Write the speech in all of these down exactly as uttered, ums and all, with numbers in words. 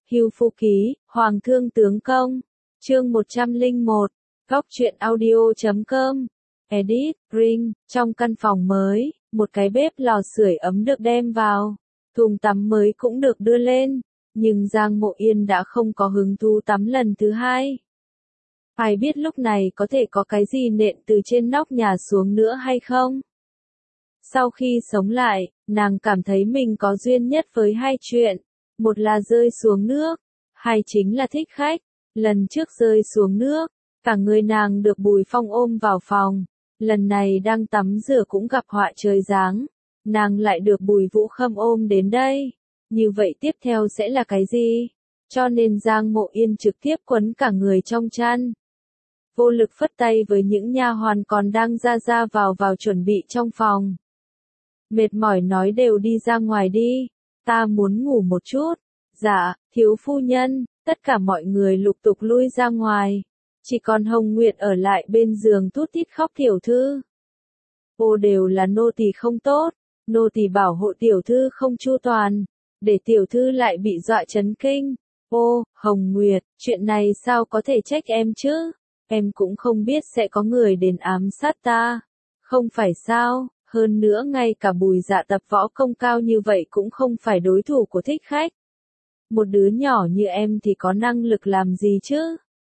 Hưu Phu Ký, Hoàng Thương Tướng Công. Chương một trăm lẻ một. Góc truyện audio chấm com. Edit, Ring. Trong căn phòng mới, một cái bếp lò sưởi ấm được đem vào. Thùng tắm mới cũng được đưa lên. Nhưng Giang Mộ Yên đã không có hứng thú tắm lần thứ hai. Ai biết lúc này có thể có cái gì nện từ trên nóc nhà xuống nữa hay không? Sau khi sống lại, nàng cảm thấy mình có duyên nhất với hai chuyện. Một là rơi xuống nước, hai chính là thích khách. Lần trước rơi xuống nước, cả người nàng được Bùi Phong ôm vào phòng. Lần này đang tắm rửa cũng gặp họa trời giáng. Nàng lại được Bùi Vũ Khâm ôm đến đây. Như vậy tiếp theo sẽ là cái gì? Cho nên Giang Mộ Yên trực tiếp quấn cả người trong chăn. Vô lực phất tay với những nha hoàn còn đang ra ra vào vào chuẩn bị trong phòng. Mệt mỏi nói đều đi ra ngoài đi, ta muốn ngủ một chút. Dạ, thiếu phu nhân. Tất cả mọi người lục tục lui ra ngoài. Chỉ còn Hồng Nguyệt ở lại bên giường thút thít khóc. Tiểu thư, ô đều là nô tỳ không tốt, nô tỳ bảo hộ tiểu thư không chu toàn, để tiểu thư lại bị dọa chấn kinh. Ô, Hồng Nguyệt, chuyện này sao có thể trách em chứ? Em cũng không biết sẽ có người đến ám sát ta. Không phải sao, hơn nữa ngay cả Bùi Dạ tập võ công cao như vậy cũng không phải đối thủ của thích khách. Một đứa nhỏ như em thì có năng lực làm gì chứ?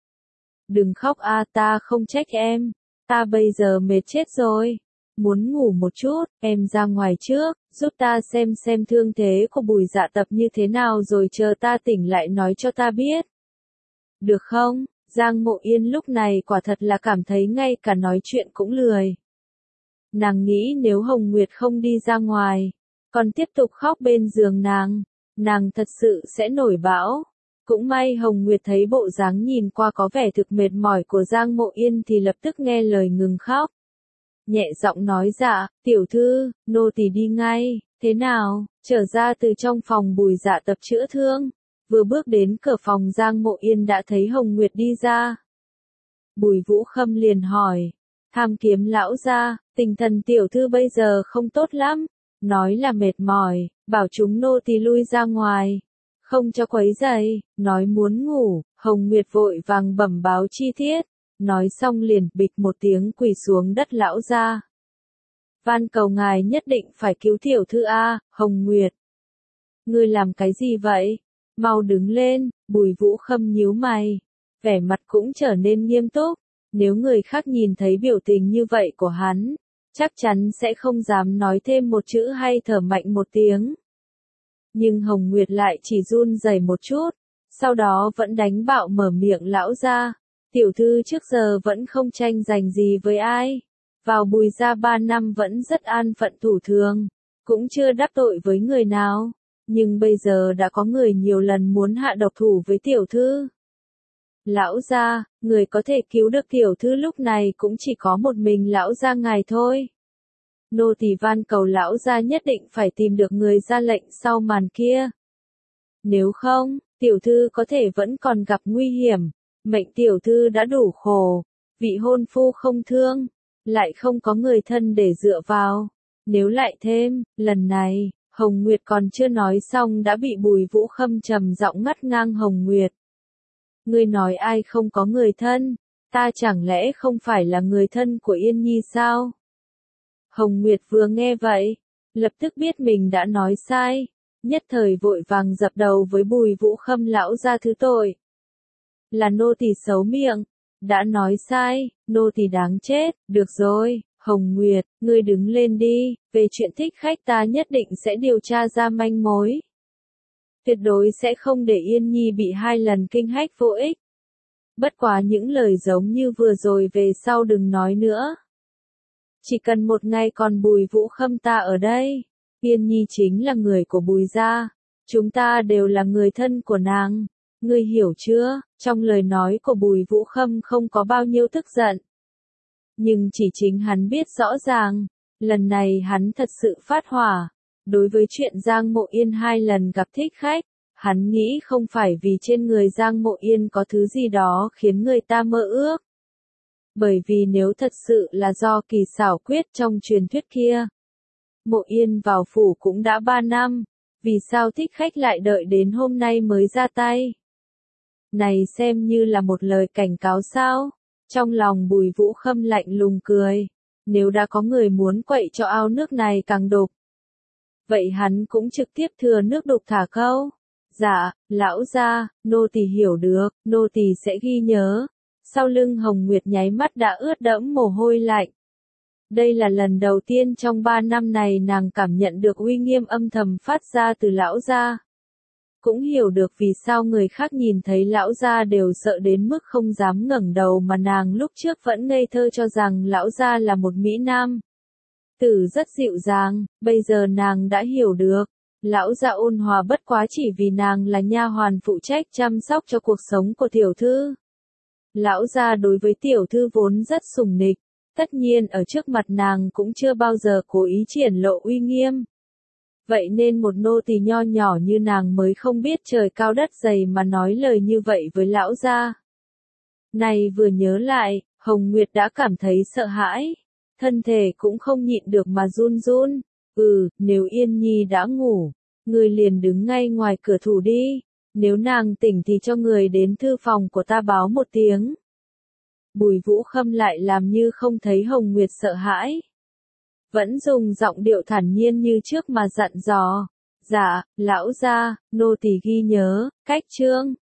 Đừng khóc a, ta không trách em. Ta bây giờ mệt chết rồi. Muốn ngủ một chút, em ra ngoài trước, giúp ta xem xem thương thế của Bùi Dạ tập như thế nào rồi chờ ta tỉnh lại nói cho ta biết. Được không? Giang Mộ Yên lúc này quả thật là cảm thấy ngay cả nói chuyện cũng lười. Nàng nghĩ nếu Hồng Nguyệt không đi ra ngoài, còn tiếp tục khóc bên giường nàng, nàng thật sự sẽ nổi bão. Cũng may Hồng Nguyệt thấy bộ dáng nhìn qua có vẻ thực mệt mỏi của Giang Mộ Yên thì lập tức nghe lời ngừng khóc. Nhẹ giọng nói dạ, tiểu thư, nô tỳ đi ngay. Thế nào? Trở ra từ trong phòng Bùi Dạ tập chữa thương. Vừa bước đến cửa phòng Giang Mộ Yên đã thấy Hồng Nguyệt đi ra. Bùi Vũ Khâm liền hỏi, Tham Kiếm lão gia, tinh thần tiểu thư bây giờ không tốt lắm. Nói là mệt mỏi, bảo chúng nô tỳ lui ra ngoài. Không cho quấy rầy, nói muốn ngủ. Hồng Nguyệt vội vàng bẩm báo chi tiết. Nói xong liền bịch một tiếng quỳ xuống đất. Lão gia, van cầu ngài nhất định phải cứu tiểu thư a. Hồng Nguyệt, ngươi làm cái gì vậy? Mau đứng lên. Bùi Vũ Khâm nhíu mày, vẻ mặt cũng trở nên nghiêm túc. Nếu người khác nhìn thấy biểu tình như vậy của hắn, chắc chắn sẽ không dám nói thêm một chữ hay thở mạnh một tiếng. Nhưng Hồng Nguyệt lại chỉ run rẩy một chút, sau đó vẫn đánh bạo mở miệng. Lão gia, tiểu thư trước giờ vẫn không tranh giành gì với ai. Vào Bùi gia ba năm vẫn rất an phận thủ thường, cũng chưa đắc tội với người nào. Nhưng bây giờ đã có người nhiều lần muốn hạ độc thủ với tiểu thư. Lão gia, người có thể cứu được tiểu thư lúc này cũng chỉ có một mình lão gia ngài thôi. Nô tỳ van cầu lão gia nhất định phải tìm được người ra lệnh sau màn kia. Nếu không, tiểu thư có thể vẫn còn gặp nguy hiểm. Mệnh tiểu thư đã đủ khổ, vị hôn phu không thương, lại không có người thân để dựa vào. Nếu lại thêm, lần này, Hồng Nguyệt còn chưa nói xong đã bị Bùi Vũ Khâm trầm giọng ngắt ngang. Hồng Nguyệt, ngươi nói ai không có người thân? Ta chẳng lẽ không phải là người thân của Yên Nhi sao? Hồng Nguyệt vừa nghe vậy, lập tức biết mình đã nói sai, nhất thời vội vàng dập đầu với Bùi Vũ Khâm. Lão gia thứ tội. Là nô tỳ xấu miệng, đã nói sai, nô tỳ đáng chết. Được rồi, Hồng Nguyệt, ngươi đứng lên đi, về chuyện thích khách ta nhất định sẽ điều tra ra manh mối. Tuyệt đối sẽ không để Yên Nhi bị hai lần kinh hách vô ích. Bất quá những lời giống như vừa rồi về sau đừng nói nữa. Chỉ cần một ngày còn Bùi Vũ Khâm ta ở đây, Yên Nhi chính là người của Bùi gia, chúng ta đều là người thân của nàng. Ngươi hiểu chưa? Trong lời nói của Bùi Vũ Khâm không có bao nhiêu tức giận. Nhưng chỉ chính hắn biết rõ ràng, lần này hắn thật sự phát hỏa. Đối với chuyện Giang Mộ Yên hai lần gặp thích khách, hắn nghĩ không phải vì trên người Giang Mộ Yên có thứ gì đó khiến người ta mơ ước. Bởi vì nếu thật sự là do kỳ xảo quyết trong truyền thuyết kia, Mộ Yên vào phủ cũng đã ba năm, Vì sao thích khách lại đợi đến hôm nay mới ra tay? Này xem như là một lời cảnh cáo sao? Trong lòng Bùi Vũ Khâm lạnh lùng cười. Nếu đã có người muốn quậy cho ao nước này càng đục, vậy hắn cũng trực tiếp thừa nước đục thả câu. Dạ, lão gia, nô tỳ hiểu được, nô tỳ sẽ ghi nhớ. Sau lưng Hồng Nguyệt nháy mắt đã ướt đẫm mồ hôi lạnh. Đây là lần đầu tiên trong ba năm này nàng cảm nhận được uy nghiêm âm thầm phát ra từ lão gia. Cũng hiểu được vì sao người khác nhìn thấy lão gia đều sợ đến mức không dám ngẩng đầu mà nàng lúc trước vẫn ngây thơ cho rằng lão gia là một mỹ nam tử rất dịu dàng, bây giờ nàng đã hiểu được. Lão gia ôn hòa bất quá chỉ vì nàng là nha hoàn phụ trách chăm sóc cho cuộc sống của tiểu thư. Lão gia đối với tiểu thư vốn rất sủng nịch, tất nhiên ở trước mặt nàng cũng chưa bao giờ cố ý triển lộ uy nghiêm. Vậy nên một nô tỳ nho nhỏ như nàng mới không biết trời cao đất dày mà nói lời như vậy với lão gia. Này vừa nhớ lại, Hồng Nguyệt đã cảm thấy sợ hãi, thân thể cũng không nhịn được mà run run. Ừ, nếu Yên Nhi đã ngủ, người liền đứng ngay ngoài cửa thủ đi, nếu nàng tỉnh thì cho người đến thư phòng của ta báo một tiếng. Bùi Vũ Khâm lại làm như không thấy Hồng Nguyệt sợ hãi. Vẫn dùng giọng điệu thản nhiên như trước mà dặn dò. Dạ, lão gia, nô tỳ ghi nhớ, cách chương.